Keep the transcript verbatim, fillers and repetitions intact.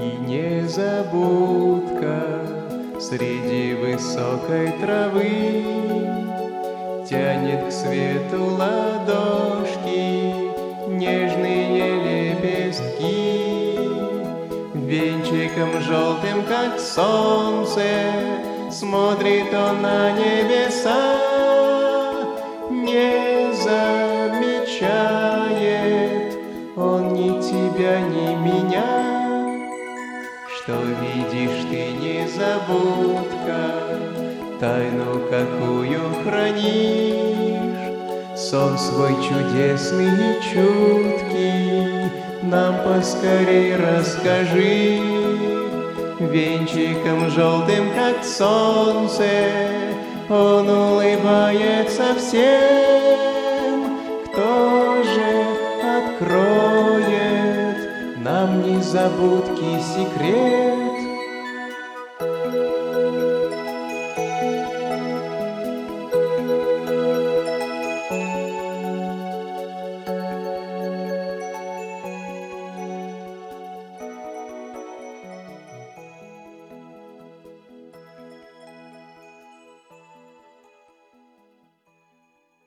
И незабудка среди высокой травы тянет к свету ладошки нежные лепестки. Венчиком желтым, как солнце, смотрит он на небеса, не замечает он ни тебя, ни меня, что видишь ты, незабудка, тайну какую хранишь. Сон свой чудесный и чуткий нам поскорей расскажи. Венчиком желтым, как солнце, он улыбается всем. Кто же откроет нам незабудки секрет?